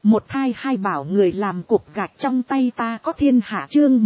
Một thai hai bảo người làm cục gạch trong tay ta có thiên hạ chương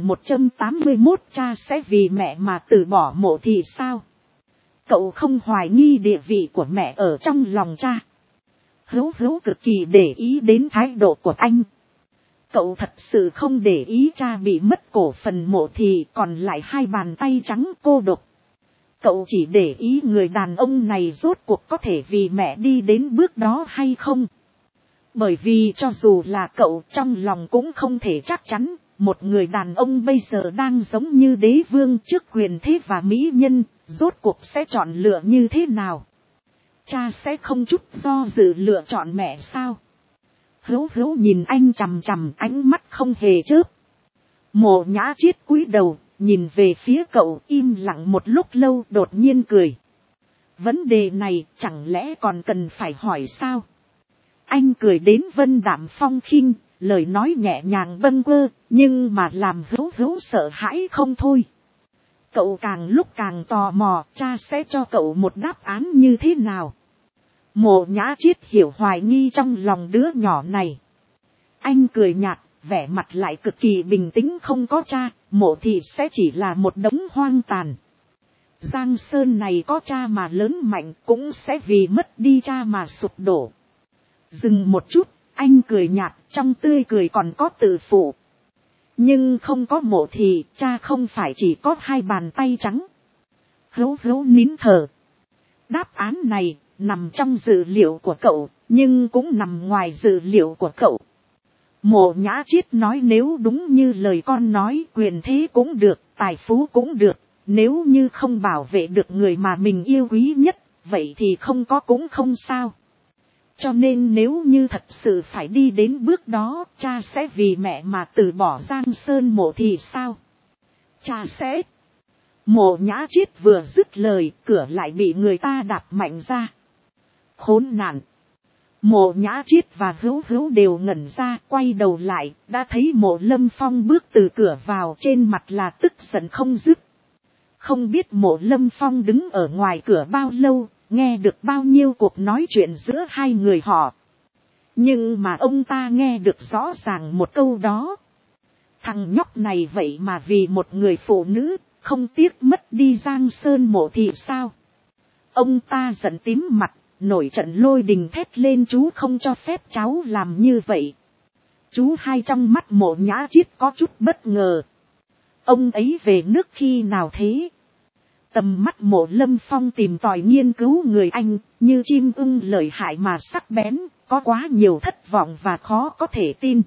1181 cha sẽ vì mẹ mà từ bỏ Mộ Thị sao? Cậu không hoài nghi địa vị của mẹ ở trong lòng cha. Hữu Hữu cực kỳ để ý đến thái độ của anh. Cậu thật sự không để ý cha bị mất cổ phần Mộ Thị còn lại hai bàn tay trắng cô độc. Cậu chỉ để ý người đàn ông này rốt cuộc có thể vì mẹ đi đến bước đó hay không. Bởi vì cho dù là cậu trong lòng cũng không thể chắc chắn, một người đàn ông bây giờ đang giống như đế vương trước quyền thế và mỹ nhân, rốt cuộc sẽ chọn lựa như thế nào. Cha sẽ không chút do dự lựa chọn mẹ sao? Hữu Hữu nhìn anh chằm chằm, ánh mắt không hề chớp. Mộ Nhã Triết cúi đầu, nhìn về phía cậu im lặng một lúc lâu đột nhiên cười. Vấn đề này chẳng lẽ còn cần phải hỏi sao? Anh cười đến vân đạm phong khinh, lời nói nhẹ nhàng bâng quơ, nhưng mà làm Hữu Hữu sợ hãi không thôi. Cậu càng lúc càng tò mò, cha sẽ cho cậu một đáp án như thế nào? Mộ Nhã Triết hiểu hoài nghi trong lòng đứa nhỏ này. Anh cười nhạt, vẻ mặt lại cực kỳ bình tĩnh, không có cha, Mộ Thị sẽ chỉ là một đống hoang tàn. Giang Sơn này có cha mà lớn mạnh cũng sẽ vì mất đi cha mà sụp đổ. Dừng một chút, anh cười nhạt, trong tươi cười còn có tự phụ. Nhưng không có Mộ Thị, cha không phải chỉ có hai bàn tay trắng. Hữu Hữu nín thở. Đáp án này nằm trong dự liệu của cậu, nhưng cũng nằm ngoài dự liệu của cậu. Mộ Nhã Triết nói nếu đúng như lời con nói, quyền thế cũng được, tài phú cũng được, nếu như không bảo vệ được người mà mình yêu quý nhất, vậy thì không có cũng không sao. Cho nên nếu như thật sự phải đi đến bước đó, cha sẽ vì mẹ mà từ bỏ Giang Sơn Mộ Thị sao? Cha sẽ... Mộ Nhã Triết vừa dứt lời, cửa lại bị người ta đạp mạnh ra. Khốn nạn! Mộ Nhã Triết và Hữu Hữu đều ngẩn ra, quay đầu lại, đã thấy Mộ Lâm Phong bước từ cửa vào, trên mặt là tức giận không dứt. Không biết Mộ Lâm Phong đứng ở ngoài cửa bao lâu, nghe được bao nhiêu cuộc nói chuyện giữa hai người họ. Nhưng mà ông ta nghe được rõ ràng một câu đó. Thằng nhóc này vậy mà vì một người phụ nữ, không tiếc mất đi Giang Sơn Mộ Thị sao? Ông ta giận tím mặt, nổi trận lôi đình thét lên chú không cho phép cháu làm như vậy. Chú hai trong mắt Mộ Nhã Triết có chút bất ngờ. Ông ấy về nước khi nào thế? Tầm mắt Mộ Lâm Phong tìm tòi nghiên cứu người anh, như chim ưng lợi hại mà sắc bén, có quá nhiều thất vọng và khó có thể tin.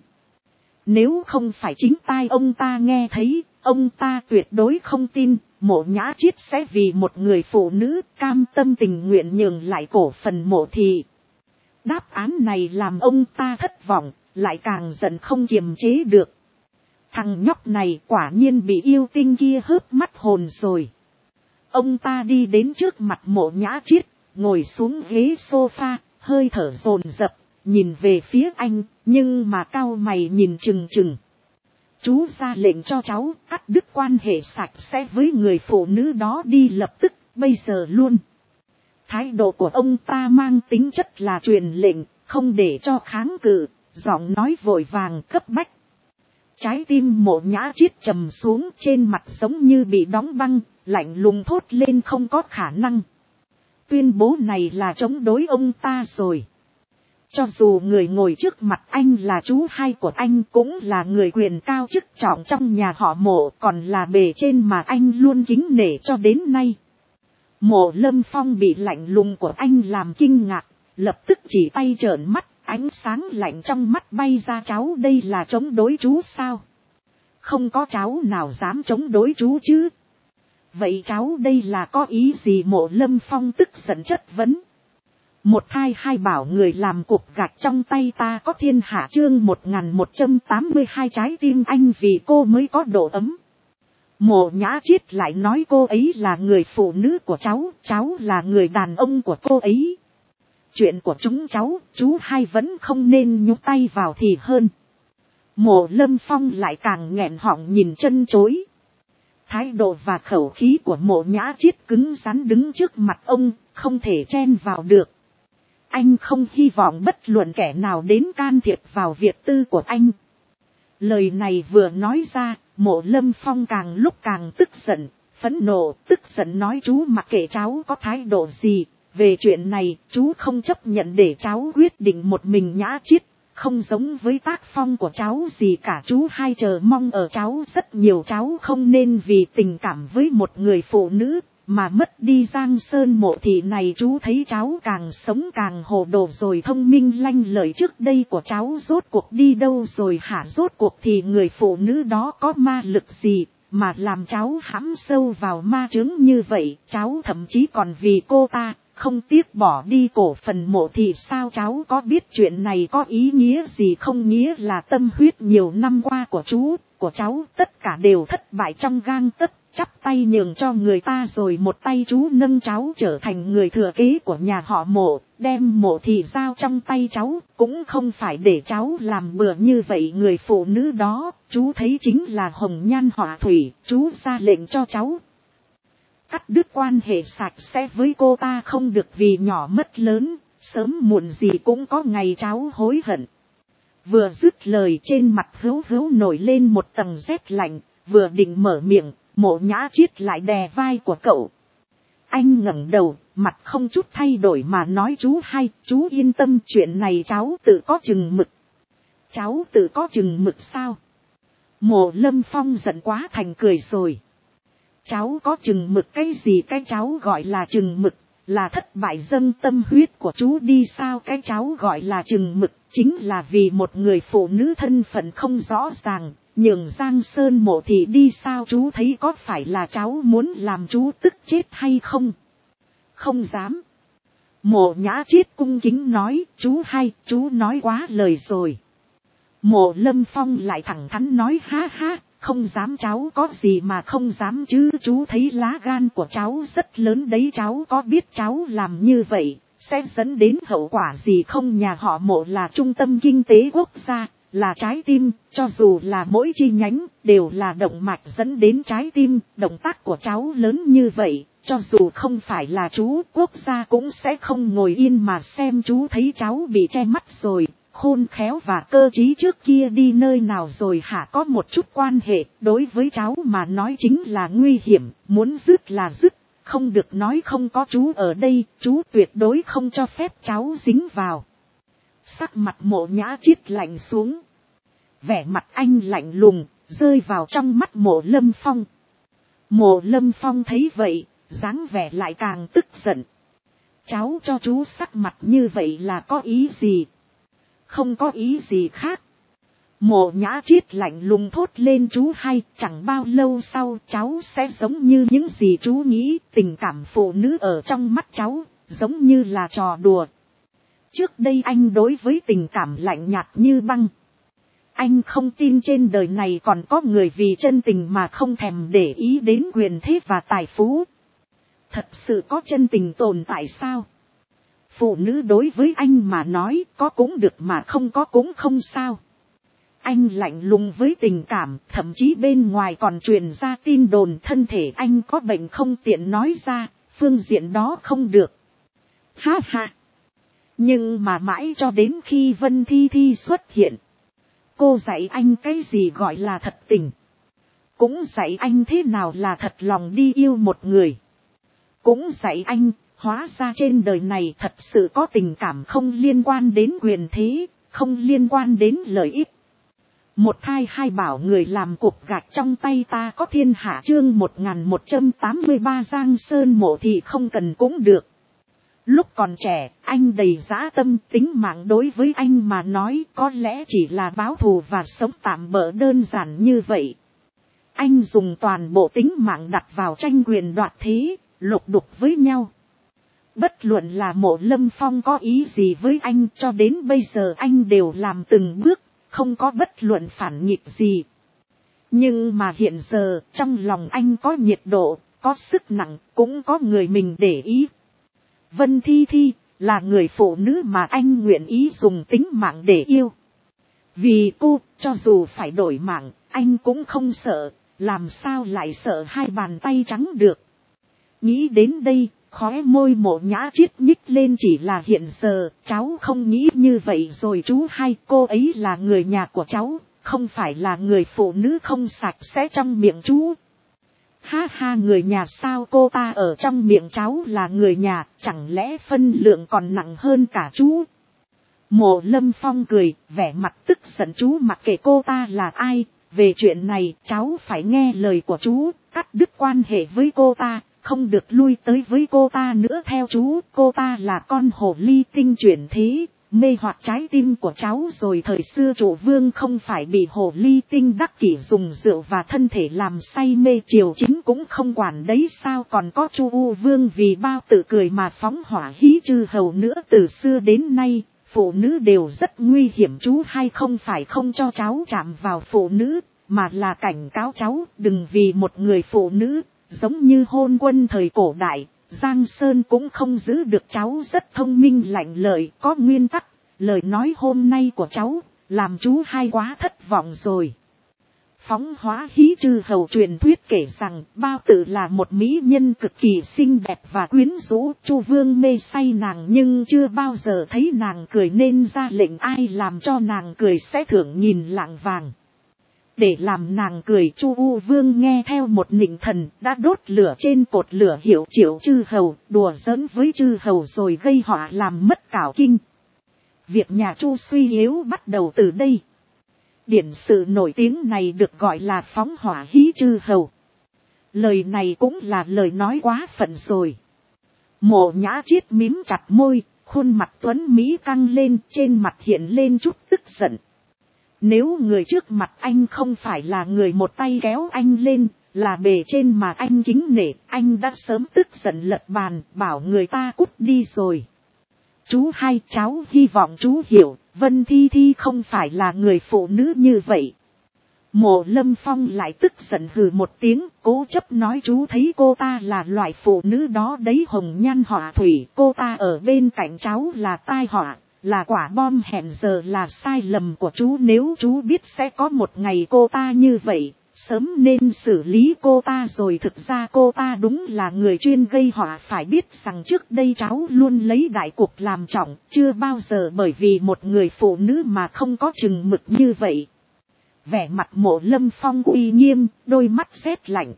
Nếu không phải chính tai ông ta nghe thấy, ông ta tuyệt đối không tin, Mộ Nhã Triết sẽ vì một người phụ nữ cam tâm tình nguyện nhường lại cổ phần Mộ Thị. Đáp án này làm ông ta thất vọng, lại càng giận không kiềm chế được. Thằng nhóc này quả nhiên bị yêu tinh kia hớp mắt hồn rồi. Ông ta đi đến trước mặt Mộ Nhã Triết, ngồi xuống ghế sofa, hơi thở dồn dập, nhìn về phía anh, nhưng mà cau mày nhìn chừng chừng. Chú ra lệnh cho cháu cắt đứt quan hệ sạch sẽ với người phụ nữ đó đi lập tức, bây giờ luôn. Thái độ của ông ta mang tính chất là truyền lệnh, không để cho kháng cự, giọng nói vội vàng cấp bách. Trái tim Mộ Nhã Triết trầm xuống, trên mặt giống như bị đóng băng, lạnh lùng thốt lên không có khả năng. Tuyên bố này là chống đối ông ta rồi. Cho dù người ngồi trước mặt anh là chú hai của anh cũng là người quyền cao chức trọng trong nhà họ Mộ, còn là bề trên mà anh luôn kính nể cho đến nay. Mộ Lâm Phong bị lạnh lùng của anh làm kinh ngạc, lập tức chỉ tay trợn mắt, ánh sáng lạnh trong mắt bay ra. Cháu đây là chống đối chú sao? Không có cháu nào dám chống đối chú chứ. Vậy cháu đây là có ý gì? Mộ Lâm Phong tức giận chất vấn. Một thai hai bảo người làm cục gạch trong tay ta có thiên hạ chương 1182 trái tim anh vì cô mới có độ ấm. Mộ Nhã Triết lại nói cô ấy là người phụ nữ của cháu là người đàn ông của cô ấy. Chuyện của chúng cháu, chú hai vẫn không nên nhúc tay vào thì hơn. Mộ Lâm Phong lại càng nghẹn họng nhìn chân chối. Thái độ và khẩu khí của Mộ Nhã Triết cứng rắn đứng trước mặt ông, không thể chen vào được. Anh không hy vọng bất luận kẻ nào đến can thiệp vào việc tư của anh. Lời này vừa nói ra, Mộ Lâm Phong càng lúc càng tức giận, phẫn nộ, tức giận nói chú mặc kệ cháu có thái độ gì. Về chuyện này, chú không chấp nhận để cháu quyết định một mình Nhã Chiết. Không giống với tác phong của cháu gì cả, chú hay chờ mong ở cháu rất nhiều. Cháu không nên vì tình cảm với một người phụ nữ mà mất đi Giang Sơn Mộ Thị này. Chú thấy cháu càng sống càng hồ đồ rồi, thông minh lanh lợi trước đây của cháu rốt cuộc đi đâu rồi hả? Rốt cuộc thì người phụ nữ đó có ma lực gì mà làm cháu hãm sâu vào ma chướng như vậy? Cháu thậm chí còn vì cô ta không tiếc bỏ đi cổ phần Mộ Thị sao? Cháu có biết chuyện này có ý nghĩa gì không? Nghĩa là tâm huyết nhiều năm qua của chú, của cháu tất cả đều thất bại trong gang tấc, chắp tay nhường cho người ta rồi một tay chú nâng cháu trở thành người thừa kế của nhà họ Mộ, đem Mộ Thị giao trong tay cháu, cũng không phải để cháu làm bừa như vậy. Người phụ nữ đó, chú thấy chính là hồng nhan họa thủy, chú ra lệnh cho cháu cắt đứt quan hệ sạch sẽ với cô ta, không được vì nhỏ mất lớn, sớm muộn gì cũng có ngày cháu hối hận. Vừa dứt lời, trên mặt Hữu Hữu nổi lên một tầng rét lạnh, vừa định mở miệng, Mộ Nhã Chiết lại đè vai của cậu. Anh ngẩng đầu, mặt không chút thay đổi mà nói chú hay, chú yên tâm, chuyện này cháu tự có chừng mực. Cháu tự có chừng mực sao? Mộ Lâm Phong giận quá thành cười rồi. Cháu có chừng mực cái gì? Cái cháu gọi là chừng mực là thất bại dâng tâm huyết của chú đi sao? Cái cháu gọi là chừng mực chính là vì một người phụ nữ thân phận không rõ ràng nhường Giang Sơn Mộ Thị đi sao? Chú thấy có phải là cháu muốn làm chú tức chết hay không? Không dám. Mộ Nhã Chiết cung kính nói, chú hay, chú nói quá lời rồi. Mộ Lâm Phong lại thẳng thắn nói, ha ha, không dám cháu có gì mà không dám chứ? Chú thấy lá gan của cháu rất lớn đấy. Cháu có biết cháu làm như vậy sẽ dẫn đến hậu quả gì không? Nhà họ Mộ là trung tâm kinh tế quốc gia, là trái tim, cho dù là mỗi chi nhánh đều là động mạch dẫn đến trái tim. Động tác của cháu lớn như vậy, cho dù không phải là chú, quốc gia cũng sẽ không ngồi yên mà xem. Chú thấy cháu bị che mắt rồi, khôn khéo và cơ trí trước kia đi nơi nào rồi hả? Có một chút quan hệ đối với cháu mà nói chính là nguy hiểm, muốn dứt là dứt, không được nói không có chú ở đây, chú tuyệt đối không cho phép cháu dính vào. Sắc mặt Mộ Nhã Chiết lạnh xuống, vẻ mặt anh lạnh lùng rơi vào trong mắt Mộ Lâm Phong. Mộ Lâm Phong thấy vậy, dáng vẻ lại càng tức giận. Cháu cho chú sắc mặt như vậy là có ý gì? Không có ý gì khác. Mộ Nhã Chiết lạnh lùng thốt lên, chú hay, chẳng bao lâu sau cháu sẽ giống như những gì chú nghĩ. Tình cảm phụ nữ ở trong mắt cháu giống như là trò đùa. Trước đây anh đối với tình cảm lạnh nhạt như băng. Anh không tin trên đời này còn có người vì chân tình mà không thèm để ý đến quyền thế và tài phú. Thật sự có chân tình tồn tại sao? Phụ nữ đối với anh mà nói có cũng được mà không có cũng không sao. Anh lạnh lùng với tình cảm, thậm chí bên ngoài còn truyền ra tin đồn thân thể anh có bệnh không tiện nói ra, phương diện đó không được. Ha ha! Nhưng mà mãi cho đến khi Vân Thi Thi xuất hiện, cô dạy anh cái gì gọi là thật tình. Cũng dạy anh thế nào là thật lòng đi yêu một người. Cũng dạy anh, hóa ra trên đời này thật sự có tình cảm không liên quan đến quyền thế, không liên quan đến lợi ích. Một thai hai bảo người làm cục gạch trong tay ta có thiên hạ. Chương 1183 Giang Sơn Mộ Thị không cần cũng được. Lúc còn trẻ, anh đầy dã tâm, tính mạng đối với anh mà nói có lẽ chỉ là báo thù và sống tạm bỡ đơn giản như vậy. Anh dùng toàn bộ tính mạng đặt vào tranh quyền đoạt thế, lục đục với nhau. Bất luận là Mộ Lâm Phong có ý gì với anh, cho đến bây giờ anh đều làm từng bước, không có bất luận phản nghịch gì. Nhưng mà hiện giờ, trong lòng anh có nhiệt độ, có sức nặng, cũng có người mình để ý. Vân Thi Thi là người phụ nữ mà anh nguyện ý dùng tính mạng để yêu. Vì cô, cho dù phải đổi mạng, anh cũng không sợ, làm sao lại sợ hai bàn tay trắng được. Nghĩ đến đây, Khóe môi Mộ Nhã Chiết nhích lên, chỉ là hiện giờ cháu không nghĩ như vậy rồi chú hai, cô ấy là người nhà của cháu, không phải là người phụ nữ không sạch sẽ trong miệng chú. Ha ha, người nhà sao, cô ta ở trong miệng cháu là người nhà, chẳng lẽ phân lượng còn nặng hơn cả chú. Mộ Lâm Phong cười, vẻ mặt tức giận, chú mặc kệ cô ta là ai, về chuyện này cháu phải nghe lời của chú, cắt đứt quan hệ với cô ta, không được lui tới với cô ta nữa. Theo chú, cô ta là con hồ ly tinh chuyển thế, mê hoặc trái tim của cháu rồi. Thời xưa Trụ Vương không phải bị hồ ly tinh đắc kỷ dùng rượu và thân thể làm say mê, triều chính cũng không quản đấy sao. Còn có Chu U Vương vì bao tự cười mà phóng hỏa hí chư hầu nữa. Từ xưa đến nay phụ nữ đều rất nguy hiểm, chú hay không phải không cho cháu chạm vào phụ nữ, mà là cảnh cáo cháu đừng vì một người phụ nữ. Giống như hôn quân thời cổ đại, Giang Sơn cũng không giữ được. Cháu rất thông minh lạnh lợi, có nguyên tắc. Lời nói hôm nay của cháu làm chú hai quá thất vọng rồi. Phóng hóa hí chư hầu truyền thuyết kể rằng bao tự là một mỹ nhân cực kỳ xinh đẹp và quyến rũ. Chu Vương mê say nàng nhưng chưa bao giờ thấy nàng cười, nên ra lệnh ai làm cho nàng cười sẽ thưởng 1000 lạng vàng. Để làm nàng cười, Chu U Vương nghe theo một nịnh thần đã đốt lửa trên cột lửa hiệu triệu chư hầu, đùa giỡn với chư hầu rồi gây họa làm mất cảo kinh. Việc nhà Chu suy yếu bắt đầu từ đây. Điển sự nổi tiếng này được gọi là phóng hỏa hí chư hầu. Lời này cũng là lời nói quá phận rồi. Mộ Nhã Chiết mím chặt môi, khuôn mặt tuấn Mỹ căng lên, trên mặt hiện lên chút tức giận. Nếu người trước mặt anh không phải là người một tay kéo anh lên, là bề trên mà anh kính nể, anh đã sớm tức giận lật bàn, bảo người ta cút đi rồi. Chú hai, cháu hy vọng chú hiểu, Vân Thi Thi không phải là người phụ nữ như vậy. Mộ Lâm Phong lại tức giận hừ một tiếng, cố chấp nói chú thấy cô ta là loại phụ nữ đó đấy, hồng nhan họa thủy, cô ta ở bên cạnh cháu là tai họa, là quả bom hẹn giờ, là sai lầm của chú. Nếu chú biết sẽ có một ngày cô ta như vậy, sớm nên xử lý cô ta rồi. Thực ra cô ta đúng là người chuyên gây họa, phải biết rằng trước đây cháu luôn lấy đại cục làm trọng, chưa bao giờ bởi vì một người phụ nữ mà không có chừng mực như vậy. Vẻ mặt Mộ Lâm Phong uy nghiêm, đôi mắt rét lạnh.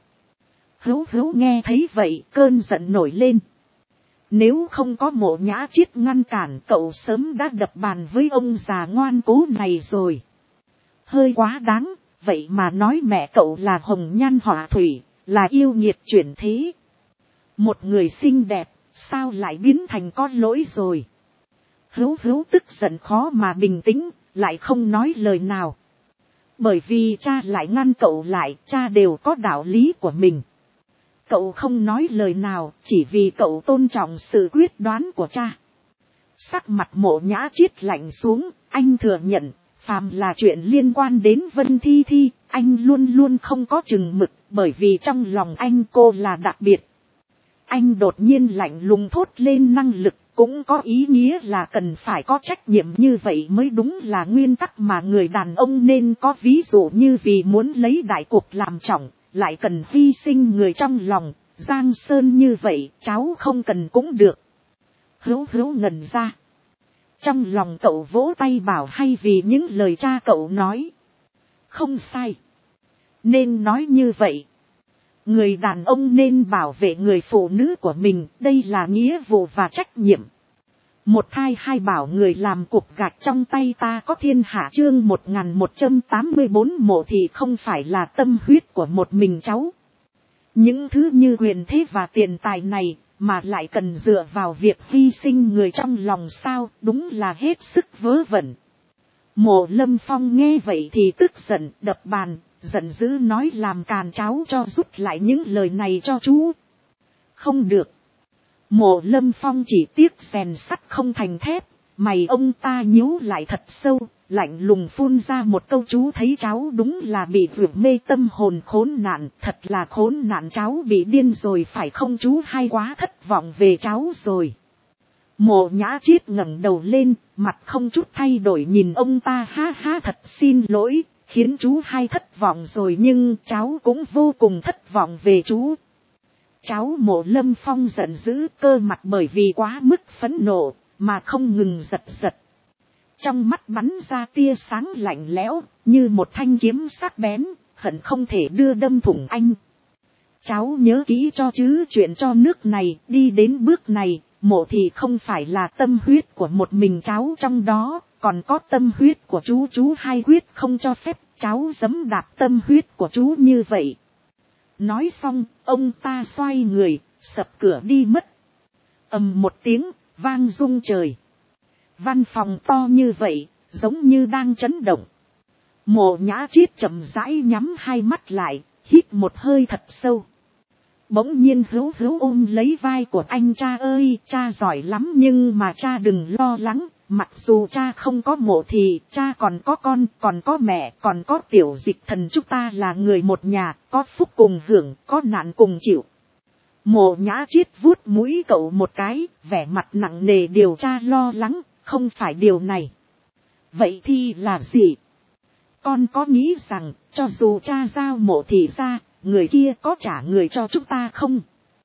Hữu nghe thấy vậy, cơn giận nổi lên. Nếu không có Mộ Nhã Chiết ngăn cản, cậu sớm đã đập bàn với ông già ngoan cố này rồi. Hơi quá đáng, vậy mà nói mẹ cậu là hồng nhan họa thủy, là yêu nghiệt chuyển thế. Một người xinh đẹp, sao lại biến thành con lỗi rồi. Hữu tức giận khó mà bình tĩnh, lại không nói lời nào. Bởi vì cha lại ngăn cậu lại, cha đều có đạo lý của mình. Cậu không nói lời nào, chỉ vì cậu tôn trọng sự quyết đoán của cha. Sắc mặt Mộ Nhã Chiết lạnh xuống, anh thừa nhận, phàm là chuyện liên quan đến Vân Thi Thi, anh luôn luôn không có chừng mực, bởi vì trong lòng anh cô là đặc biệt. Anh đột nhiên lạnh lùng thốt lên, năng lực cũng có ý nghĩa là cần phải có trách nhiệm, như vậy mới đúng là nguyên tắc mà người đàn ông nên có. Ví dụ như vì muốn lấy đại cục làm trọng, lại cần hy sinh người trong lòng, Giang Sơn như vậy, cháu không cần cũng được. Hữu ngẩn ra. Trong lòng cậu vỗ tay bảo hay, vì những lời cha cậu nói. Không sai. Nên nói như vậy. Người đàn ông nên bảo vệ người phụ nữ của mình, đây là nghĩa vụ và trách nhiệm. Một thai hai bảo người làm cục gạch trong tay ta có thiên hạ. Chương 1184. Mộ Thị không phải là tâm huyết của một mình cháu. Những thứ như quyền thế và tiền tài này, mà lại cần dựa vào việc hy sinh người trong lòng sao, đúng là hết sức vớ vẩn. Mộ Lâm Phong nghe vậy thì tức giận, đập bàn, giận dữ nói làm càn, cháu cho rút lại những lời này cho chú. Không được. Mộ Lâm Phong chỉ tiếc rèn sắt không thành thép, mày ông ta nhíu lại thật sâu, lạnh lùng phun ra một câu, chú thấy cháu đúng là bị vượt mê tâm hồn, khốn nạn, thật là khốn nạn, cháu bị điên rồi phải không chú hai, quá thất vọng về cháu rồi. Mộ Nhã Chiết ngẩng đầu lên, mặt không chút thay đổi nhìn ông ta, ha ha, thật xin lỗi, khiến chú hai thất vọng rồi, nhưng cháu cũng vô cùng thất vọng về chú. Cháu Mộ Lâm Phong giận dữ, cơ mặt bởi vì quá mức phẫn nộ mà không ngừng giật giật. Trong mắt bắn ra tia sáng lạnh lẽo, như một thanh kiếm sắc bén, hận không thể đưa đâm thủng anh. Cháu nhớ kỹ cho chứ, chuyện cho nước này, đi đến bước này, Mộ Thị không phải là tâm huyết của một mình cháu trong đó, còn có tâm huyết của chú hai huyết không cho phép cháu giẫm đạp tâm huyết của chú như vậy. Nói xong, ông ta xoay người, sập cửa đi mất. Ầm một tiếng, vang rung trời. Văn phòng to như vậy, giống như đang chấn động. Mộ Nhã Triết chậm rãi nhắm hai mắt lại, hít một hơi thật sâu. Bỗng nhiên Hữu Hữu ôm lấy vai của anh: cha ơi, cha giỏi lắm nhưng mà cha đừng lo lắng. Mặc dù cha không có Mộ thì cha còn có con, còn có mẹ, còn có Tiểu Dịch Thần, chúng ta là người một nhà, có phúc cùng hưởng, có nạn cùng chịu. Mộ Nhã Triết vuốt mũi cậu một cái, vẻ mặt nặng nề: điều cha lo lắng không phải điều này. Vậy thì là gì? Con có nghĩ rằng cho dù cha giao Mộ Thị ra, người kia có trả người cho chúng ta không?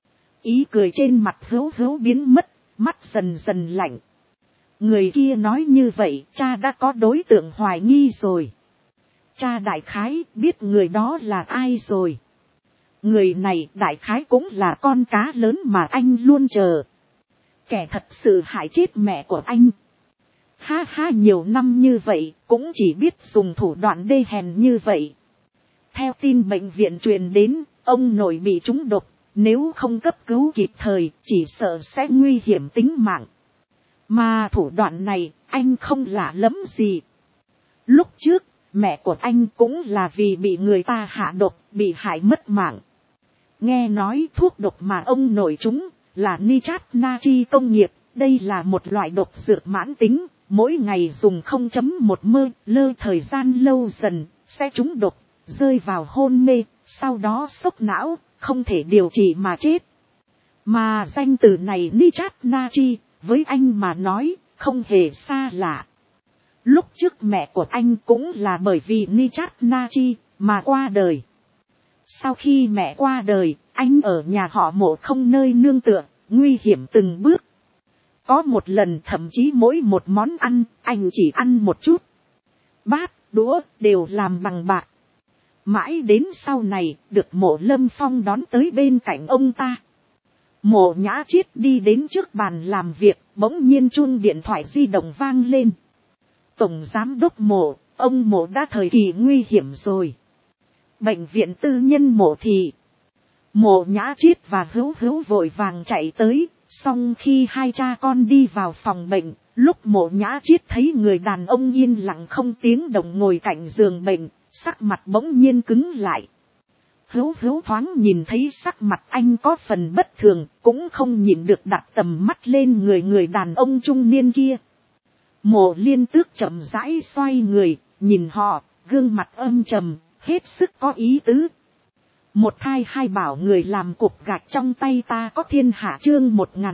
Ý cười trên mặt Hữu Hữu biến mất, mắt dần dần lạnh. Người kia nói như vậy, cha đã có đối tượng hoài nghi rồi. Cha đại khái biết người đó là ai rồi. Người này đại khái cũng là con cá lớn mà anh luôn chờ. Kẻ thật sự hại chết mẹ của anh. Ha ha, nhiều năm như vậy, cũng chỉ biết dùng thủ đoạn đê hèn như vậy. Theo tin bệnh viện truyền đến, ông nội bị trúng độc, nếu không cấp cứu kịp thời, chỉ sợ sẽ nguy hiểm tính mạng. Mà thủ đoạn này, anh không lạ lắm gì. Lúc trước, mẹ của anh cũng là vì bị người ta hạ độc, bị hại mất mạng. Nghe nói thuốc độc mà ông nội trúng, là nitrat natri công nghiệp, đây là một loại độc dược mãn tính, mỗi ngày dùng 0.1 ml thời gian lâu dần, sẽ trúng độc, rơi vào hôn mê, sau đó sốc não, không thể điều trị mà chết. Mà danh từ này nitrat natri, với anh mà nói, không hề xa lạ. Lúc trước mẹ của anh cũng là bởi vì nitrat natri mà qua đời. Sau khi mẹ qua đời, anh ở nhà họ Mộ không nơi nương tựa, nguy hiểm từng bước. Có một lần thậm chí mỗi một món ăn, anh chỉ ăn một chút. Bát, đũa, đều làm bằng bạc. Mãi đến sau này, được Mộ Lâm Phong đón tới bên cạnh ông ta. Mộ Nhã Triết đi đến trước bàn làm việc, bỗng nhiên chuông điện thoại di động vang lên. Tổng giám đốc Mộ, ông Mộ đã thời kỳ nguy hiểm rồi. Bệnh viện tư nhân Mộ Thị. Mộ Nhã Triết và Hữu Hữu vội vàng chạy tới, song khi hai cha con đi vào phòng bệnh, lúc Mộ Nhã Triết thấy người đàn ông yên lặng không tiếng động ngồi cạnh giường bệnh, sắc mặt bỗng nhiên cứng lại. Hữu Hữu thoáng nhìn thấy sắc mặt anh có phần bất thường, cũng không nhìn được đặt tầm mắt lên người đàn ông trung niên kia. Mộ Liên Tước chậm rãi xoay người, nhìn họ, gương mặt âm trầm, hết sức có ý tứ. Một thai hai bảo người làm cục gạch trong tay ta có thiên hạ, chương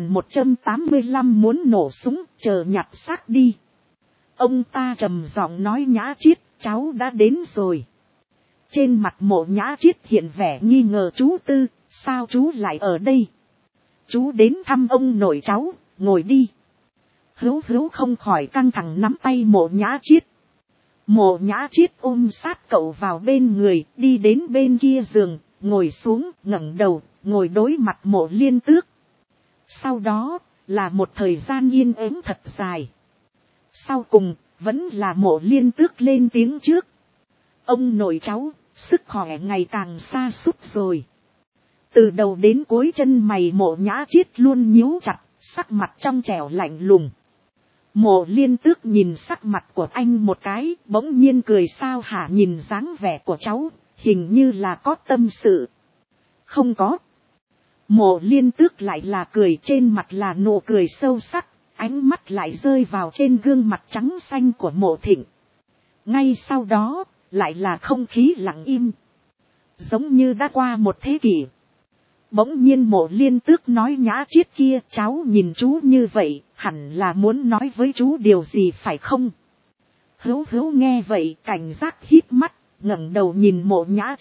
1185 muốn nổ súng, chờ nhặt xác đi. Ông ta trầm giọng nói: Nhã Triết, cháu đã đến rồi. Trên mặt Mộ Nhã Triết hiện vẻ nghi ngờ: chú Tư, sao chú lại ở đây? Chú đến thăm ông nội cháu, ngồi đi. Hữu Hữu không khỏi căng thẳng nắm tay Mộ Nhã Triết. Mộ Nhã Triết ôm sát cậu vào bên người, đi đến bên kia giường, ngồi xuống, ngẩng đầu, ngồi đối mặt Mộ Liên Tước. Sau đó, là một thời gian yên ắng thật dài. Sau cùng, vẫn là Mộ Liên Tước lên tiếng trước. Ông nội cháu, sức khỏe ngày càng sa sút rồi. Từ đầu đến cuối chân mày Mộ Nhã Triết luôn nhíu chặt, sắc mặt trong trẻo lạnh lùng. Mộ Liên Tước nhìn sắc mặt của anh một cái, bỗng nhiên cười: sao hả? Nhìn dáng vẻ của cháu, hình như là có tâm sự. Không có. Mộ Liên Tước lại là cười, trên mặt là nụ cười sâu sắc, ánh mắt lại rơi vào trên gương mặt trắng xanh của Mộ Thịnh. Ngay sau đó, lại là không khí lặng im. Giống như đã qua một thế kỷ. Bỗng nhiên Mộ Liên Tước nói: Nhã Triết kia, cháu nhìn chú như vậy, hẳn là muốn nói với chú điều gì phải không? Hữu Hữu nghe vậy cảnh giác hít mắt, ngẩng đầu nhìn Mộ Nhã Triết,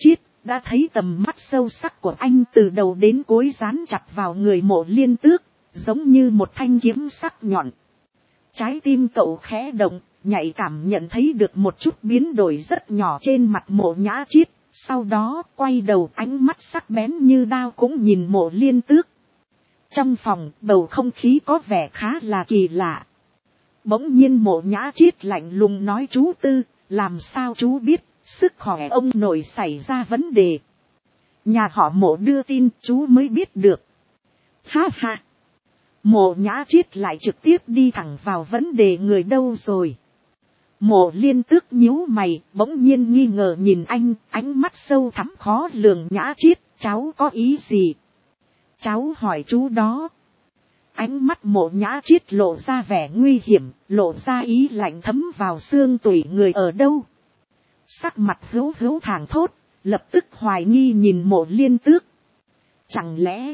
đã thấy tầm mắt sâu sắc của anh từ đầu đến cuối dán chặt vào người Mộ Liên Tước, giống như một thanh kiếm sắc nhọn. Trái tim cậu khẽ động, nhạy cảm nhận thấy được một chút biến đổi rất nhỏ trên mặt Mộ Nhã Chiết, sau đó quay đầu, ánh mắt sắc bén như đao cũng nhìn Mộ Liên Tước. Trong phòng, bầu không khí có vẻ khá là kỳ lạ. Bỗng nhiên Mộ Nhã Chiết lạnh lùng nói: chú Tư, làm sao chú biết sức khỏe ông nội xảy ra vấn đề? Nhà họ Mộ đưa tin chú mới biết được. Ha ha. Mộ Nhã Chiết lại trực tiếp đi thẳng vào vấn đề người đâu rồi. Mộ Liên Tước nhíu mày, bỗng nhiên nghi ngờ nhìn anh, ánh mắt sâu thẳm khó lường. Nhã Chiết, cháu có ý gì? Cháu hỏi chú đó. Ánh mắt Mộ Nhã Chiết lộ ra vẻ nguy hiểm, lộ ra ý lạnh thấm vào xương tủy. Người ở đâu? Sắc mặt Hữu Hữu thảng thốt, lập tức hoài nghi nhìn Mộ Liên Tước. Chẳng lẽ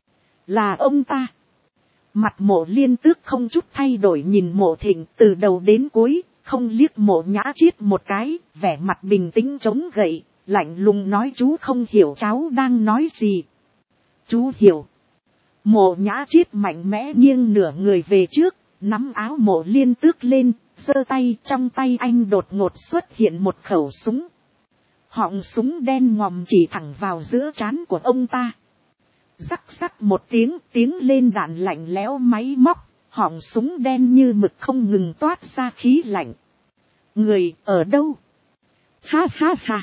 là ông ta? Mặt Mộ Liên Tước không chút thay đổi nhìn Mộ Thịnh từ đầu đến cuối, không liếc Mộ Nhã Chiết một cái, vẻ mặt bình tĩnh chống gậy, lạnh lùng nói: chú không hiểu cháu đang nói gì. Chú hiểu. Mộ Nhã Chiết mạnh mẽ nghiêng nửa người về trước, nắm áo Mộ Liên Tước lên, giơ tay. Trong tay anh đột ngột xuất hiện một khẩu súng. Họng súng đen ngòm chỉ thẳng vào giữa trán của ông ta. Rắc rắc một tiếng, tiếng lên đạn lạnh lẽo máy móc, họng súng đen như mực không ngừng toát ra khí lạnh. Người ở đâu? Ha ha ha.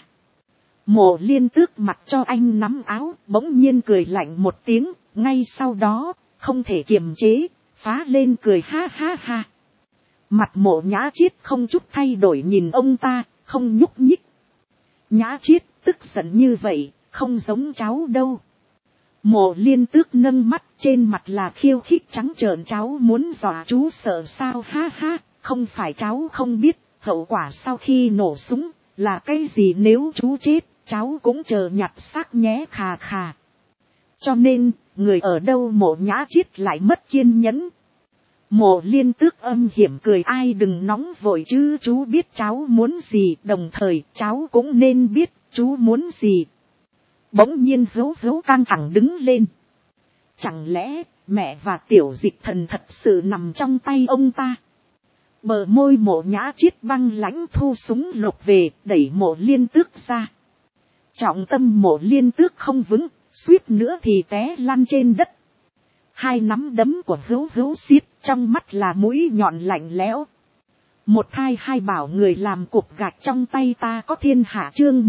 Mộ Liên Tước mặc cho anh nắm áo, bỗng nhiên cười lạnh một tiếng, ngay sau đó, không thể kiềm chế, phá lên cười ha ha ha. Mặt Mộ Nhã Chiết không chút thay đổi nhìn ông ta, không nhúc nhích. Nhã Chiết, tức giận như vậy, không giống cháu đâu. Mộ Liên Tước nâng mắt, trên mặt là khiêu khích trắng trợn: cháu muốn dọa chú sợ sao? Ha ha, không phải cháu không biết, hậu quả sau khi nổ súng, là cái gì? Nếu chú chết, cháu cũng chờ nhặt xác nhé. Khà khà. Cho nên, người ở đâu? Mộ Nhã Chiết lại mất kiên nhẫn. Mộ Liên Tước âm hiểm cười: ai đừng nóng vội chứ, chú biết cháu muốn gì, đồng thời cháu cũng nên biết chú muốn gì. Bỗng nhiên Hữu Hữu căng thẳng đứng lên. Chẳng lẽ mẹ và Tiểu Dịch Thần thật sự nằm trong tay ông ta? Bờ môi Mộ Nhã Chiết băng lãnh, thu súng lục về, đẩy Mộ Liên Tước ra. Trọng tâm Mộ Liên Tước không vững, suýt nữa thì té lăn trên đất. Hai nắm đấm của Hữu Hữu siết, trong mắt là mũi nhọn lạnh lẽo. Một thai hai bảo người làm cục gạch trong tay ta có thiên hạ. Chương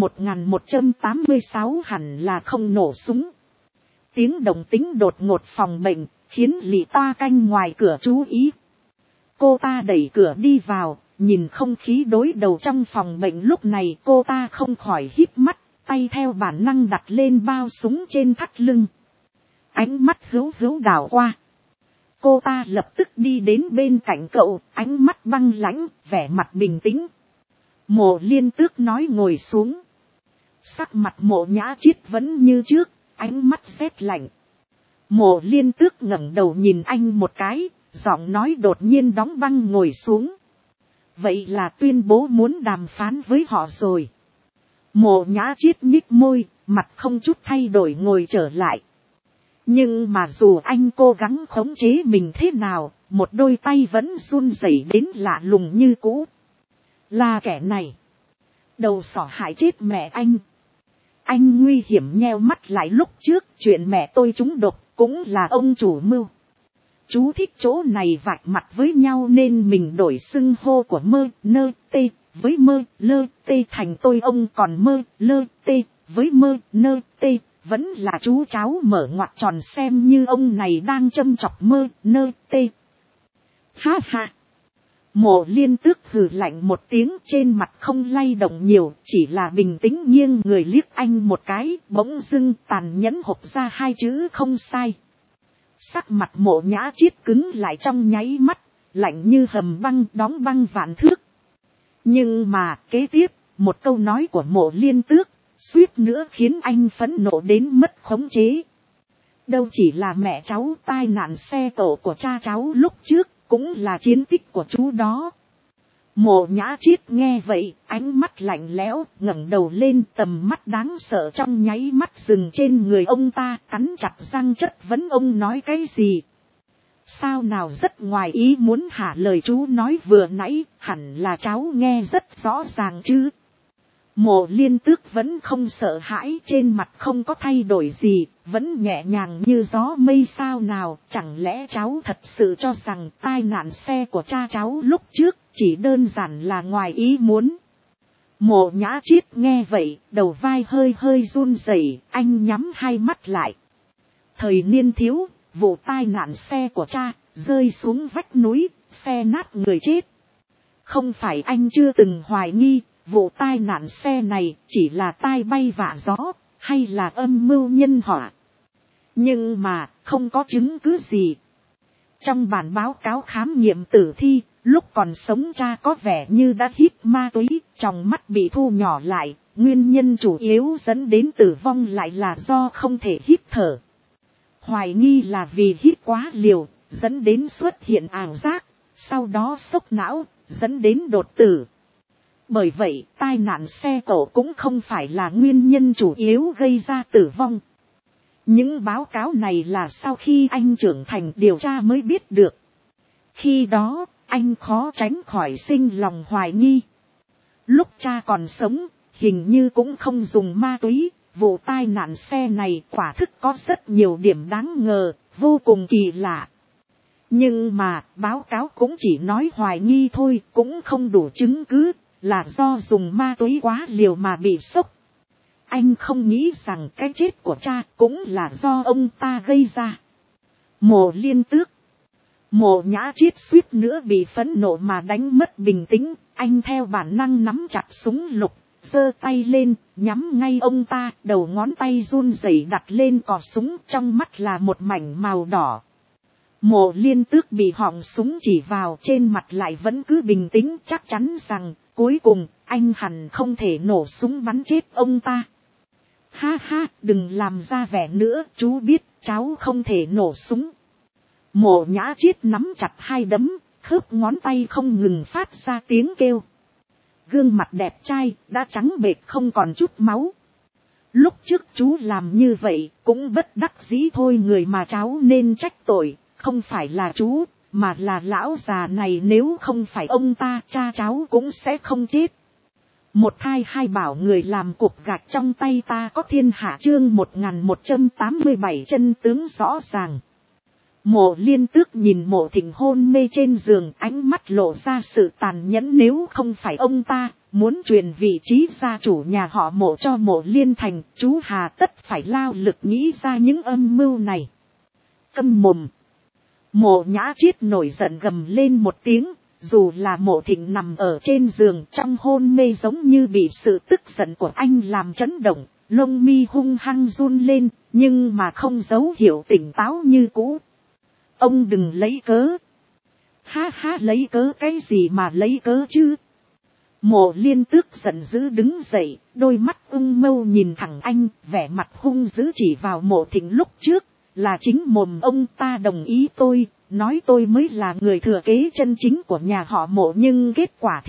1186 hẳn là không nổ súng. Tiếng động tĩnh đột ngột phòng bệnh, khiến Lị Ta canh ngoài cửa chú ý. Cô ta đẩy cửa đi vào, nhìn không khí đối đầu trong phòng bệnh lúc này, cô ta không khỏi híp mắt, tay theo bản năng đặt lên bao súng trên thắt lưng. Ánh mắt Hữu Hữu đảo qua. Cô ta lập tức đi đến bên cạnh cậu, ánh mắt băng lãnh, vẻ mặt bình tĩnh. Mộ Liên Tước nói: ngồi xuống. Sắc mặt Mộ Nhã Chiết vẫn như trước, ánh mắt rét lạnh. Mộ Liên Tước ngẩng đầu nhìn anh một cái, giọng nói đột nhiên đóng băng: ngồi xuống. Vậy là tuyên bố muốn đàm phán với họ rồi. Mộ Nhã Chiết nhích môi, mặt không chút thay đổi ngồi trở lại. Nhưng mà dù anh cố gắng khống chế mình thế nào, một đôi tay vẫn run rẩy đến lạ lùng như cũ. Là kẻ này. Đầu sỏ hại chết mẹ anh. Anh nguy hiểm nheo mắt lại: lúc trước chuyện mẹ tôi trúng độc cũng là ông chủ mưu. Chú thích chỗ này vạch mặt với nhau nên mình đổi xưng hô của Mơ Nơ Tê với Mơ Lơ Tê thành tôi ông, còn Mơ Lơ Tê với Mơ Nơ Tê vẫn là chú cháu mở ngoặc tròn, xem như ông này đang châm chọc Mơ Nơ Tê. Ha ha. Mộ Liên Tước hừ lạnh một tiếng, trên mặt không lay động nhiều, chỉ là bình tĩnh nghiêng người liếc anh một cái, bỗng dưng tàn nhẫn hộc ra hai chữ: không sai. Sắc mặt Mộ Nhã Chiết cứng lại trong nháy mắt, lạnh như hầm băng đóng băng vạn thước. Nhưng mà kế tiếp, một câu nói của Mộ Liên Tước suýt nữa khiến anh phẫn nộ đến mất khống chế. Đâu chỉ là mẹ cháu, tai nạn xe cộ của cha cháu lúc trước cũng là chiến tích của chú đó. Mộ Nhã Triết nghe vậy, ánh mắt lạnh lẽo, ngẩng đầu lên, tầm mắt đáng sợ trong nháy mắt dừng trên người ông ta, cắn chặt răng chất vấn ông nói cái gì. Sao nào rất ngoài ý muốn hả, lời chú nói vừa nãy, hẳn là cháu nghe rất rõ ràng chứ. Mộ Liên Tước vẫn không sợ hãi, trên mặt không có thay đổi gì, vẫn nhẹ nhàng như gió mây. Sao nào, chẳng lẽ cháu thật sự cho rằng tai nạn xe của cha cháu lúc trước chỉ đơn giản là ngoài ý muốn. Mộ Nhã Triết nghe vậy, đầu vai hơi hơi run rẩy, anh nhắm hai mắt lại. Thời niên thiếu, vụ tai nạn xe của cha, rơi xuống vách núi, xe nát người chết. Không phải anh chưa từng hoài nghi, vụ tai nạn xe này chỉ là tai bay vạ gió, hay là âm mưu nhân họa. Nhưng mà, không có chứng cứ gì. Trong bản báo cáo khám nghiệm tử thi, lúc còn sống cha có vẻ như đã hít ma túy, trong mắt bị thu nhỏ lại, nguyên nhân chủ yếu dẫn đến tử vong lại là do không thể hít thở. Hoài nghi là vì hít quá liều, dẫn đến xuất hiện ảo giác, sau đó sốc não, dẫn đến đột tử. Bởi vậy, tai nạn xe cộ cũng không phải là nguyên nhân chủ yếu gây ra tử vong. Những báo cáo này là sau khi anh trưởng thành điều tra mới biết được. Khi đó, anh khó tránh khỏi sinh lòng hoài nghi. Lúc cha còn sống, hình như cũng không dùng ma túy, vụ tai nạn xe này quả thực có rất nhiều điểm đáng ngờ, vô cùng kỳ lạ. Nhưng mà, báo cáo cũng chỉ nói hoài nghi thôi, cũng không đủ chứng cứ, là do dùng ma túy quá liều mà bị sốc. Anh không nghĩ rằng cái chết của cha cũng là do ông ta gây ra. Mộ Liên Tước. Mộ Nhã Triết suýt nữa bị phẫn nộ mà đánh mất bình tĩnh, anh theo bản năng nắm chặt súng lục, giơ tay lên, nhắm ngay ông ta, đầu ngón tay run rẩy đặt lên cò súng, trong mắt là một mảnh màu đỏ. Mộ Liên Tước bị họng súng chỉ vào, trên mặt lại vẫn cứ bình tĩnh, chắc chắn rằng, cuối cùng, anh hẳn không thể nổ súng bắn chết ông ta. Ha ha, đừng làm ra vẻ nữa, chú biết, cháu không thể nổ súng. Mộ Nhã Triết nắm chặt hai đấm, khớp ngón tay không ngừng phát ra tiếng kêu. Gương mặt đẹp trai, đã trắng bệch không còn chút máu. Lúc trước chú làm như vậy, cũng bất đắc dĩ thôi, người mà cháu nên trách tội, không phải là chú, mà là lão già này, nếu không phải ông ta, cha cháu cũng sẽ không chết. Một thai hai bảo người làm cục gạch trong tay ta có thiên hạ, chương 1187 chân tướng rõ ràng. Mộ Liên Tước nhìn Mộ Thịnh hôn mê trên giường, ánh mắt lộ ra sự tàn nhẫn, nếu không phải ông ta muốn truyền vị trí gia chủ nhà họ Mộ cho Mộ Liên Thành, chú hà tất phải lao lực nghĩ ra những âm mưu này. Câm mồm. Mộ Nhã Triết nổi giận gầm lên một tiếng, dù là Mộ Thịnh nằm ở trên giường trong hôn mê giống như bị sự tức giận của anh làm chấn động, lông mi hung hăng run lên, nhưng mà không dấu hiệu tỉnh táo như cũ. Ông đừng lấy cớ. Ha ha, lấy cớ cái gì mà lấy cớ chứ? Mộ Liên Tước giận dữ đứng dậy, đôi mắt ưng mâu nhìn thẳng anh, vẻ mặt hung dữ chỉ vào Mộ Thịnh lúc trước, là chính mồm ông ta đồng ý tôi, nói tôi mới là người thừa kế chân chính của nhà họ Mộ, nhưng kết quả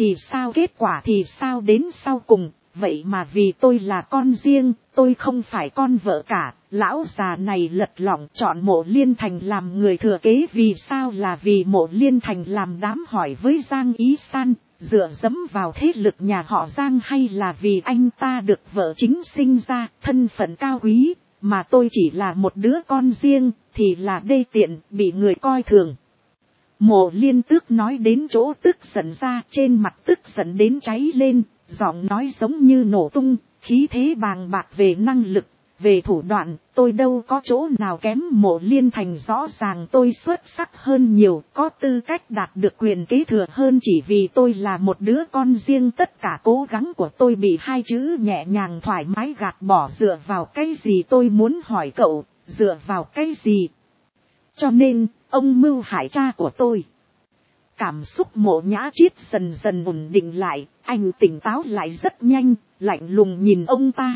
thì sao đến sau cùng, vậy mà vì tôi là con riêng, tôi không phải con vợ cả, lão già này lật lọng chọn Mộ Liên Thành làm người thừa kế, vì sao? Là vì Mộ Liên Thành làm đám hỏi với Giang Ý San, dựa dẫm vào thế lực nhà họ Giang, hay là vì anh ta được vợ chính sinh ra, thân phận cao quý, mà tôi chỉ là một đứa con riêng, thì là đê tiện, bị người coi thường. Mộ Liên Tước nói đến chỗ tức giận ra, trên mặt tức giận đến cháy lên, giọng nói giống như nổ tung, khí thế bàng bạc. Về năng lực, về thủ đoạn, tôi đâu có chỗ nào kém Mộ Liên Thành, rõ ràng tôi xuất sắc hơn nhiều, có tư cách đạt được quyền kế thừa hơn, chỉ vì tôi là một đứa con riêng. Tất cả cố gắng của tôi bị hai chữ nhẹ nhàng thoải mái gạt bỏ. Dựa vào cái gì? Tôi muốn hỏi cậu, dựa vào cái gì? Cho nên, ông mưu hại cha của tôi. Cảm xúc Mộ Nhã Triết dần dần ổn định lại, anh tỉnh táo lại rất nhanh, lạnh lùng nhìn ông ta.